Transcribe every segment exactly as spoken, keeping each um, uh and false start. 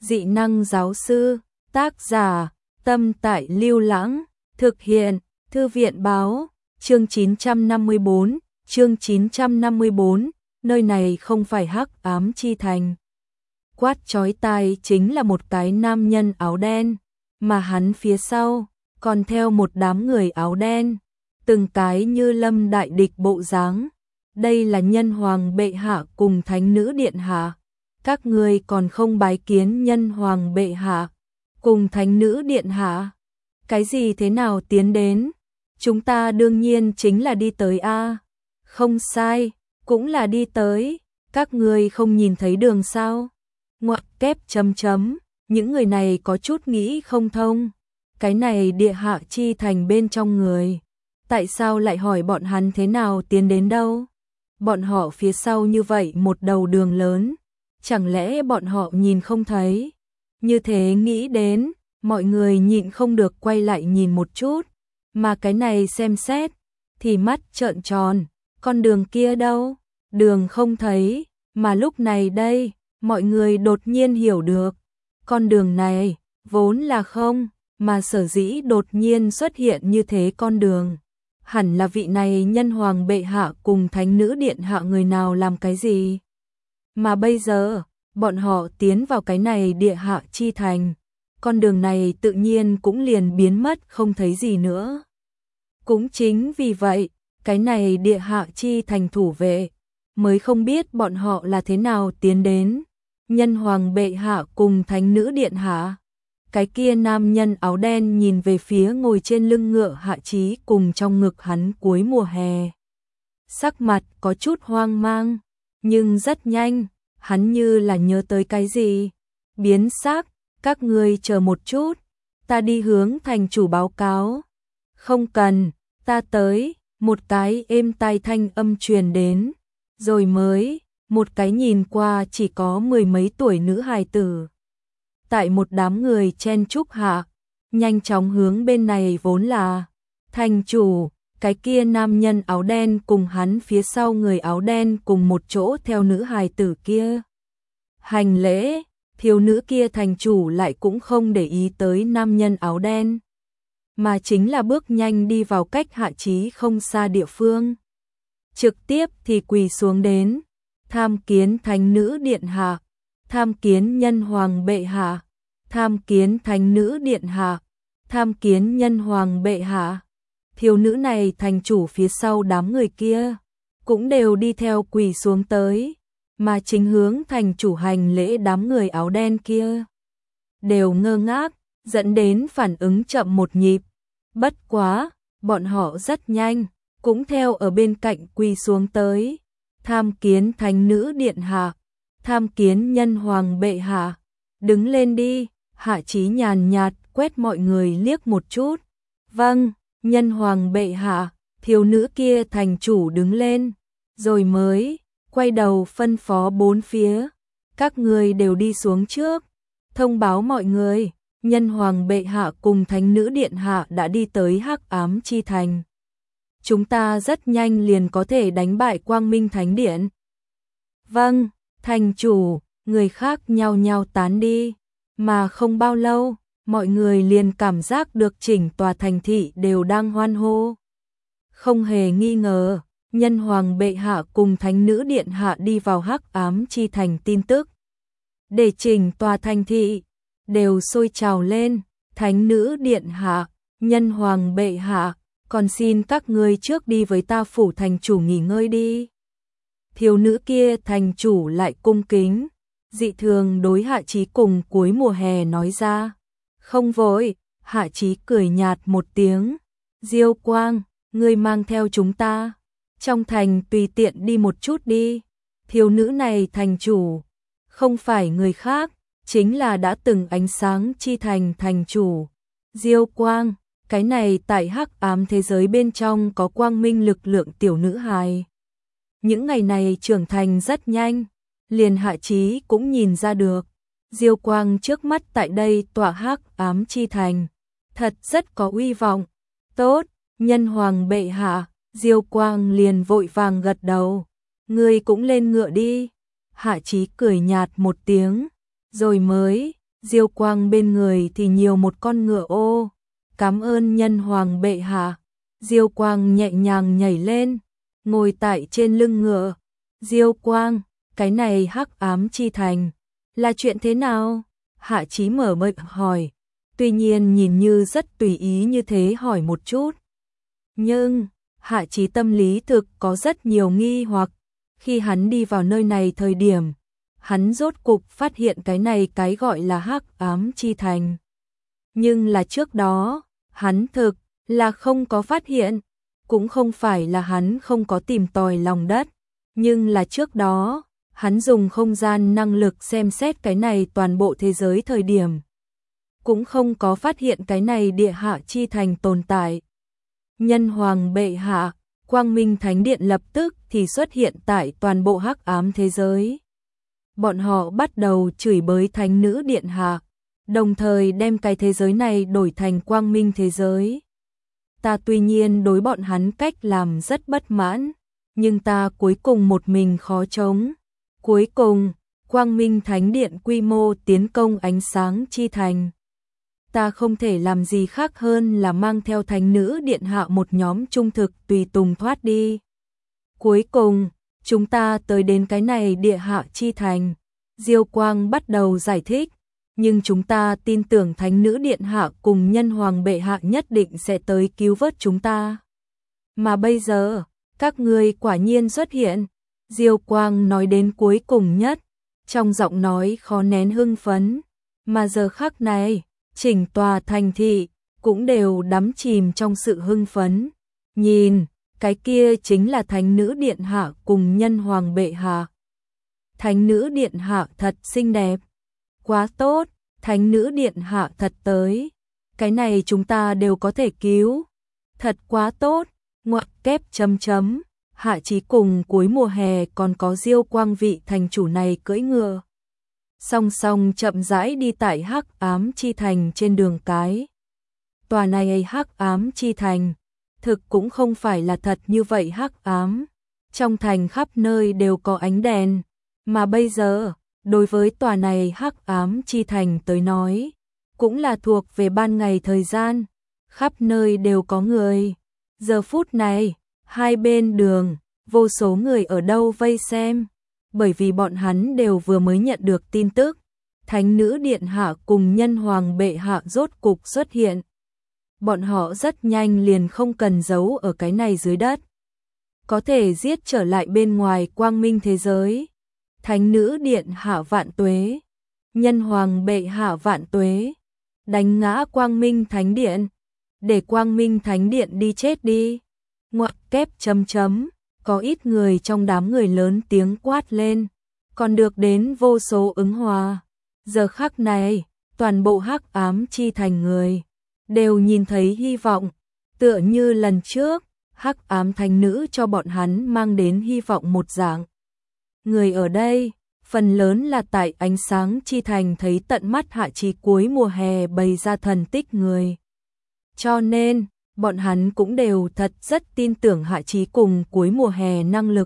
Dị năng giáo sư, tác giả, Tâm Tại Lưu Lãng, thực hiện, Thư viện báo, chương chín trăm năm mươi bốn, chương chín trăm năm mươi bốn, nơi này không phải Hắc Ám Chi Thành. Quát chói tai chính là một cái nam nhân áo đen, mà hắn phía sau còn theo một đám người áo đen, từng cái như lâm đại địch bộ dáng. Đây là nhân hoàng bệ hạ cùng thánh nữ điện hạ. Các ngươi còn không bái kiến nhân hoàng bệ hạ cùng thánh nữ điện hạ? Cái gì thế nào tiến đến? Chúng ta đương nhiên chính là đi tới a. Không sai, cũng là đi tới. Các ngươi không nhìn thấy đường sao? Ngoặc kép chấm chấm, những người này có chút nghĩ không thông. Cái này địa hạ chi thành bên trong người, tại sao lại hỏi bọn hắn thế nào tiến đến đâu? Bọn họ phía sau như vậy một đầu đường lớn, chẳng lẽ bọn họ nhìn không thấy? Như thế nghĩ đến, mọi người nhịn không được quay lại nhìn một chút, mà cái này xem xét, thì mắt trợn tròn, con đường kia đâu? Đường không thấy, mà lúc này đây, mọi người đột nhiên hiểu được, con đường này, vốn là không, mà sở dĩ đột nhiên xuất hiện như thế con đường. Hẳn là vị này nhân hoàng bệ hạ cùng thánh nữ điện hạ người nào làm cái gì? Mà bây giờ, bọn họ tiến vào cái này địa hạ chi thành, con đường này tự nhiên cũng liền biến mất không thấy gì nữa. Cũng chính vì vậy, cái này địa hạ chi thành thủ vệ, mới không biết bọn họ là thế nào tiến đến. Nhân hoàng bệ hạ cùng thánh nữ điện hạ. Cái kia nam nhân áo đen nhìn về phía ngồi trên lưng ngựa Hạ Chí cùng trong ngực hắn cuối mùa hè. Sắc mặt có chút hoang mang, nhưng rất nhanh, hắn như là nhớ tới cái gì. Biến sắc, các ngươi chờ một chút, ta đi hướng thành chủ báo cáo. Không cần, ta tới, một cái êm tai thanh âm truyền đến, rồi mới, một cái nhìn qua chỉ có mười mấy tuổi nữ hài tử. Tại một đám người chen chúc hạ, nhanh chóng hướng bên này vốn là thành chủ, cái kia nam nhân áo đen cùng hắn phía sau người áo đen cùng một chỗ theo nữ hài tử kia. Hành lễ, thiếu nữ kia thành chủ lại cũng không để ý tới nam nhân áo đen, mà chính là bước nhanh đi vào cách Hạ Chí không xa địa phương. Trực tiếp thì quỳ xuống đến, tham kiến thánh nữ điện hạ, tham kiến nhân hoàng bệ hạ, tham kiến thánh nữ điện hạ, tham kiến nhân hoàng bệ hạ. Thiếu nữ này thành chủ phía sau đám người kia, cũng đều đi theo quỳ xuống tới, mà chính hướng thành chủ hành lễ đám người áo đen kia. Đều ngơ ngác, dẫn đến phản ứng chậm một nhịp. Bất quá, bọn họ rất nhanh, cũng theo ở bên cạnh quỳ xuống tới. Tham kiến thánh nữ điện hạ, tham kiến nhân hoàng bệ hạ, đứng lên đi. Hạ Chí nhàn nhạt quét mọi người liếc một chút. Vâng, nhân hoàng bệ hạ. Thiếu nữ kia thành chủ đứng lên, rồi mới quay đầu phân phó bốn phía, các người đều đi xuống trước, thông báo mọi người, nhân hoàng bệ hạ cùng thánh nữ điện hạ đã đi tới Hắc Ám Chi Thành. Chúng ta rất nhanh liền có thể đánh bại Quang Minh Thánh Điện. Vâng, thành chủ, người khác nhao nhao tán đi, mà không bao lâu, mọi người liền cảm giác được chỉnh tòa thành thị đều đang hoan hô. Không hề nghi ngờ, nhân hoàng bệ hạ cùng thánh nữ điện hạ đi vào Hắc Ám Chi Thành tin tức, để chỉnh tòa thành thị đều sôi trào lên. Thánh nữ điện hạ, nhân hoàng bệ hạ, còn xin các ngươi trước đi với ta phủ thành chủ nghỉ ngơi đi. Thiếu nữ kia thành chủ lại cung kính, dị thường đối Hạ Chí cùng cuối mùa hè nói ra. Không vội, Hạ Chí cười nhạt một tiếng. Diêu Quang, ngươi mang theo chúng ta, trong thành tùy tiện đi một chút đi. Thiếu nữ này thành chủ, không phải người khác, chính là đã từng ánh sáng chi thành thành chủ. Diêu Quang, cái này tại Hắc Ám thế giới bên trong có quang minh lực lượng tiểu nữ hài. Những ngày này trưởng thành rất nhanh, liền Hạ Chí cũng nhìn ra được. Diêu Quang trước mắt tại đây tỏa Hắc Ám Chi Thành, thật rất có uy vọng. Tốt, nhân hoàng bệ hạ. Diêu Quang liền vội vàng gật đầu. Ngươi cũng lên ngựa đi. Hạ Chí cười nhạt một tiếng, rồi mới Diêu Quang bên người thì nhiều một con ngựa ô. Cảm ơn nhân hoàng bệ hạ. Diêu Quang nhẹ nhàng nhảy lên, ngồi tại trên lưng ngựa. Diêu Quang, cái này Hắc Ám Chi Thành, là chuyện thế nào? Hạ Chí mở miệng hỏi, tuy nhiên nhìn như rất tùy ý như thế hỏi một chút. Nhưng, Hạ Chí tâm lý thực có rất nhiều nghi hoặc, khi hắn đi vào nơi này thời điểm, hắn rốt cục phát hiện cái này cái gọi là Hắc Ám Chi Thành. Nhưng là trước đó, hắn thực là không có phát hiện, cũng không phải là hắn không có tìm tòi lòng đất, nhưng là trước đó, hắn dùng không gian năng lực xem xét cái này toàn bộ thế giới thời điểm, cũng không có phát hiện cái này địa hạ chi thành tồn tại. Nhân hoàng bệ hạ, Quang Minh Thánh Điện lập tức thì xuất hiện tại toàn bộ hắc ám thế giới. Bọn họ bắt đầu chửi bới Thánh nữ điện hạ, đồng thời đem cái thế giới này đổi thành Quang Minh thế giới. Ta tuy nhiên đối bọn hắn cách làm rất bất mãn, nhưng ta cuối cùng một mình khó chống. Cuối cùng, Quang Minh Thánh Điện quy mô tiến công ánh sáng chi thành. Ta không thể làm gì khác hơn là mang theo Thánh nữ điện hạ một nhóm trung thực tùy tùng thoát đi. Cuối cùng, chúng ta tới đến cái này địa hạ chi thành. Diêu Quang bắt đầu giải thích, nhưng chúng ta tin tưởng Thánh nữ điện hạ cùng nhân hoàng bệ hạ nhất định sẽ tới cứu vớt chúng ta. Mà bây giờ, các ngươi quả nhiên xuất hiện. Diêu Quang nói đến cuối cùng nhất, trong giọng nói khó nén hưng phấn, mà giờ khắc này, chỉnh tòa thành thị cũng đều đắm chìm trong sự hưng phấn. Nhìn, cái kia chính là Thánh nữ điện hạ cùng nhân hoàng bệ hạ. Thánh nữ điện hạ thật xinh đẹp, quá tốt, Thánh nữ điện hạ thật tới, cái này chúng ta đều có thể cứu, thật quá tốt, ngoặc kép chấm chấm. Hạ Chí cùng cuối mùa hè còn có Diêu Quang vị thành chủ này cưỡi ngựa, song song chậm rãi đi tại Hắc Ám Chi Thành trên đường cái. Tòa này Hắc Ám Chi Thành, thực cũng không phải là thật như vậy hắc ám. Trong thành khắp nơi đều có ánh đèn, mà bây giờ, đối với tòa này Hắc Ám Chi Thành tới nói, cũng là thuộc về ban ngày thời gian, khắp nơi đều có người. Giờ phút này, hai bên đường, vô số người ở đâu vây xem, bởi vì bọn hắn đều vừa mới nhận được tin tức, Thánh nữ điện hạ cùng nhân hoàng bệ hạ rốt cục xuất hiện. Bọn họ rất nhanh liền không cần giấu ở cái này dưới đất, có thể giết trở lại bên ngoài quang minh thế giới. Thánh nữ điện hạ vạn tuế, nhân hoàng bệ hạ vạn tuế, đánh ngã Quang Minh Thánh Điện, để Quang Minh Thánh Điện đi chết đi. Ngoặc kép chấm chấm, có ít người trong đám người lớn tiếng quát lên, còn được đến vô số ứng hòa. Giờ khắc này, toàn bộ Hắc Ám Chi Thành người đều nhìn thấy hy vọng, tựa như lần trước, Hắc Ám Thánh nữ cho bọn hắn mang đến hy vọng một dạng. Người ở đây, phần lớn là tại ánh sáng chi thành thấy tận mắt Hạ Chí cuối mùa hè bày ra thần tích người. Cho nên, bọn hắn cũng đều thật rất tin tưởng Hạ Chí cùng cuối mùa hè năng lực.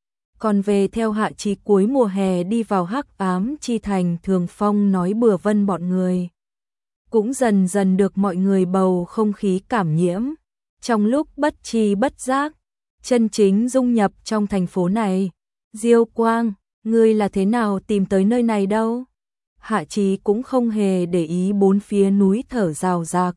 Còn về theo Hạ Chí cuối mùa hè đi vào Hắc Ám Chi Thành Thường Phong nói bừa vân bọn người, cũng dần dần được mọi người bầu không khí cảm nhiễm. Trong lúc bất tri bất giác, chân chính dung nhập trong thành phố này. Diêu Quang, ngươi là thế nào tìm tới nơi này đâu? Hạ Chí cũng không hề để ý bốn phía núi thở rào rạc,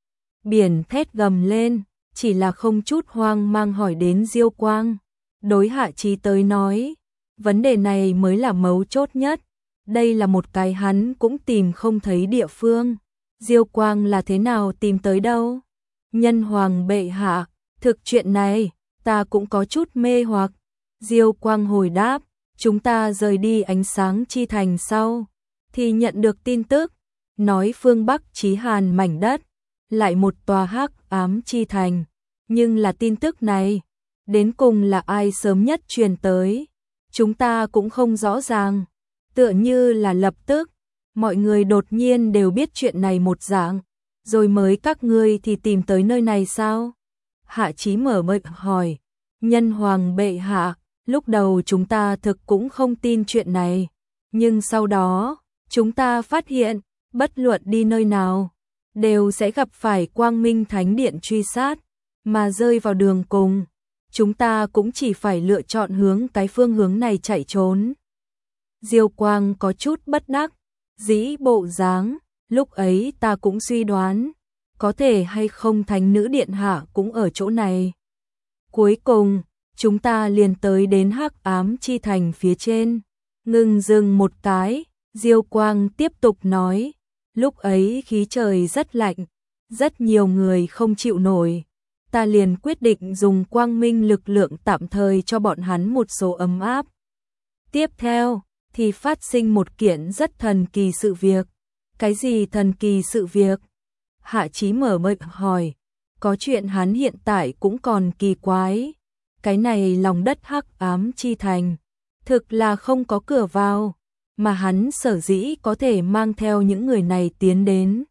biển thét gầm lên, chỉ là không chút hoang mang hỏi đến Diêu Quang. Đối Hạ Chí tới nói, vấn đề này mới là mấu chốt nhất. Đây là một cái hắn cũng tìm không thấy địa phương. Diêu Quang là thế nào tìm tới đâu? Nhân hoàng bệ hạ, thực chuyện này, ta cũng có chút mê hoặc. Diêu Quang hồi đáp, chúng ta rời đi ánh sáng chi thành sau, thì nhận được tin tức, nói phương Bắc Chí Hàn mảnh đất, lại một tòa Hắc Ám Chi Thành. Nhưng là tin tức này, đến cùng là ai sớm nhất truyền tới, chúng ta cũng không rõ ràng. Tựa như là lập tức, mọi người đột nhiên đều biết chuyện này một dạng, rồi mới các ngươi thì tìm tới nơi này sao? Hạ Chí mở miệng hỏi, nhân hoàng bệ hạ, lúc đầu chúng ta thực cũng không tin chuyện này, nhưng sau đó, chúng ta phát hiện, bất luận đi nơi nào, đều sẽ gặp phải Quang Minh Thánh Điện truy sát, mà rơi vào đường cùng, chúng ta cũng chỉ phải lựa chọn hướng cái phương hướng này chạy trốn. Diêu Quang có chút bất đắc dĩ bộ dáng, lúc ấy ta cũng suy đoán, có thể hay không Thánh Nữ Điện Hạ cũng ở chỗ này. Cuối cùng, chúng ta liền tới đến Hắc Ám Chi Thành phía trên, ngừng dừng một cái, Diêu Quang tiếp tục nói, lúc ấy khí trời rất lạnh, rất nhiều người không chịu nổi, ta liền quyết định dùng quang minh lực lượng tạm thời cho bọn hắn một số ấm áp. Tiếp theo, thì phát sinh một kiện rất thần kỳ sự việc. Cái gì thần kỳ sự việc? Hạ Chí mở miệng hỏi, có chuyện hắn hiện tại cũng còn kỳ quái. Cái này lòng đất Hắc Ám Chi Thành, thực là không có cửa vào, mà hắn sở dĩ có thể mang theo những người này tiến đến.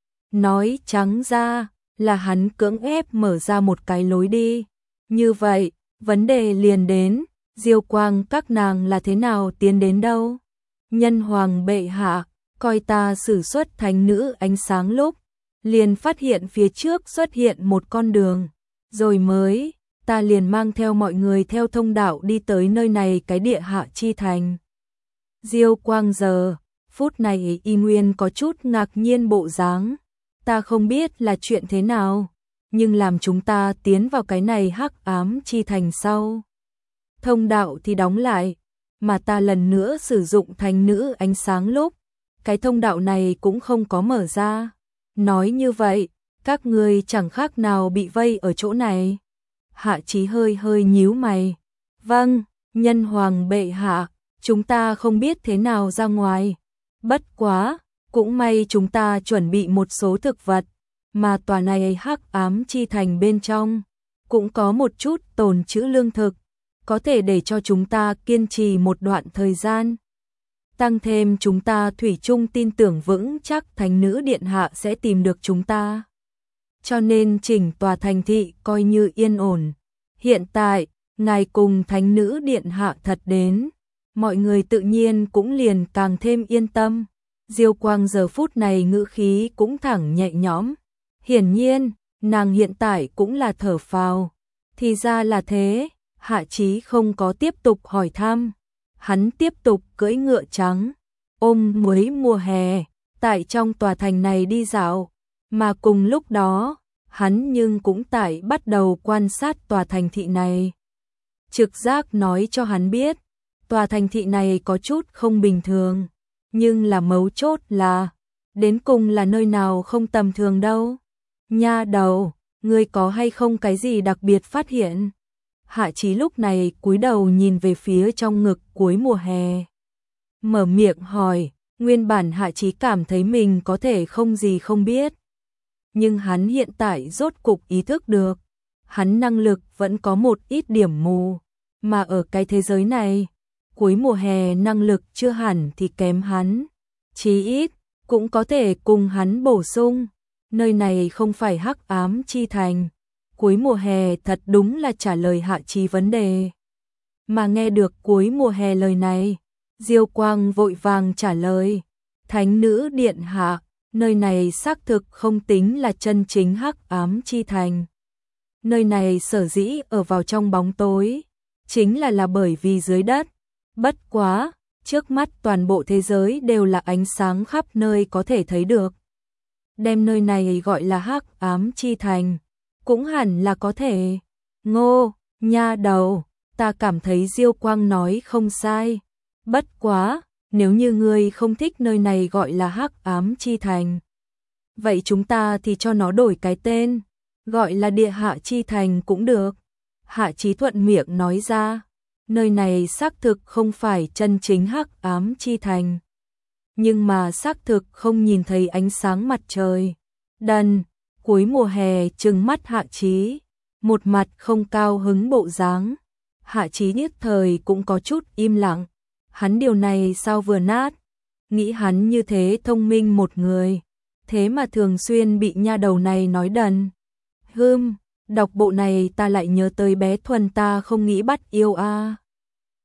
Nói trắng ra, là hắn cưỡng ép mở ra một cái lối đi. Như vậy, vấn đề liền đến, Diêu Quang các nàng là thế nào tiến đến đâu? Nhân hoàng bệ hạ, coi ta sử xuất thánh nữ ánh sáng lúc, liền phát hiện phía trước xuất hiện một con đường, rồi mới, ta liền mang theo mọi người theo thông đạo đi tới nơi này cái địa hạ chi thành. Diêu Quang giờ, phút này y nguyên có chút ngạc nhiên bộ dáng. Ta không biết là chuyện thế nào, nhưng làm chúng ta tiến vào cái này Hắc Ám Chi Thành sau. Thông đạo thì đóng lại, mà ta lần nữa sử dụng thánh nữ ánh sáng lúc, cái thông đạo này cũng không có mở ra. Nói như vậy, các ngươi chẳng khác nào bị vây ở chỗ này. Hạ Chí hơi hơi nhíu mày. Vâng, nhân hoàng bệ hạ, chúng ta không biết thế nào ra ngoài. Bất quá, cũng may chúng ta chuẩn bị một số thực vật, mà tòa này Hắc Ám Chi Thành bên trong, cũng có một chút tồn trữ lương thực, có thể để cho chúng ta kiên trì một đoạn thời gian. Tăng thêm chúng ta thủy chung tin tưởng vững chắc Thánh Nữ Điện Hạ sẽ tìm được chúng ta. Cho nên chỉnh tòa thành thị coi như yên ổn. Hiện tại, ngài cùng Thánh Nữ Điện Hạ thật đến, mọi người tự nhiên cũng liền càng thêm yên tâm. Diêu Quang giờ phút này ngữ khí cũng thẳng nhẹ nhõm. Hiển nhiên, nàng hiện tại cũng là thở phào. Thì ra là thế, Hạ Chí không có tiếp tục hỏi thăm. Hắn tiếp tục cưỡi ngựa trắng, ôm muối mùa hè, tại trong tòa thành này đi dạo. Mà cùng lúc đó, hắn nhưng cũng tại bắt đầu quan sát tòa thành thị này. Trực giác nói cho hắn biết, tòa thành thị này có chút không bình thường. Nhưng là mấu chốt là, đến cùng là nơi nào không tầm thường đâu. Nha đầu, ngươi có hay không cái gì đặc biệt phát hiện? Hạ Chí lúc này cúi đầu nhìn về phía trong ngực cuối mùa hè. Mở miệng hỏi, nguyên bản Hạ Chí cảm thấy mình có thể không gì không biết. Nhưng hắn hiện tại rốt cục ý thức được, hắn năng lực vẫn có một ít điểm mù, mà ở cái thế giới này, cuối mùa hè năng lực chưa hẳn thì kém hắn, chí ít cũng có thể cùng hắn bổ sung. Nơi này không phải Hắc Ám Chi Thành. Cuối mùa hè thật đúng là trả lời Hạ Chí vấn đề. Mà nghe được cuối mùa hè lời này, Diêu Quang vội vàng trả lời, Thánh Nữ Điện Hạ, nơi này xác thực không tính là chân chính Hắc Ám Chi Thành. Nơi này sở dĩ ở vào trong bóng tối, chính là là bởi vì dưới đất. Bất quá, trước mắt toàn bộ thế giới đều là ánh sáng khắp nơi có thể thấy được. Đem nơi này gọi là Hắc Ám Chi Thành, cũng hẳn là có thể. Ngô, nha đầu, ta cảm thấy Diêu Quang nói không sai. Bất quá, nếu như ngươi không thích nơi này gọi là Hắc Ám Chi Thành, vậy chúng ta thì cho nó đổi cái tên, gọi là Địa Hạ Chi Thành cũng được. Hạ Chí thuận miệng nói ra, nơi này xác thực không phải chân chính Hắc Ám Chi Thành, nhưng mà xác thực không nhìn thấy ánh sáng mặt trời. Đần, cuối mùa hè trừng mắt Hạ Chí, một mặt không cao hứng bộ dáng. Hạ Chí nhất thời cũng có chút im lặng, hắn điều này sao vừa nát, nghĩ hắn như thế thông minh một người, thế mà thường xuyên bị nha đầu này nói đần. Hừm, đọc bộ này ta lại nhớ tới bé Thuần ta không nghĩ bắt yêu a. À.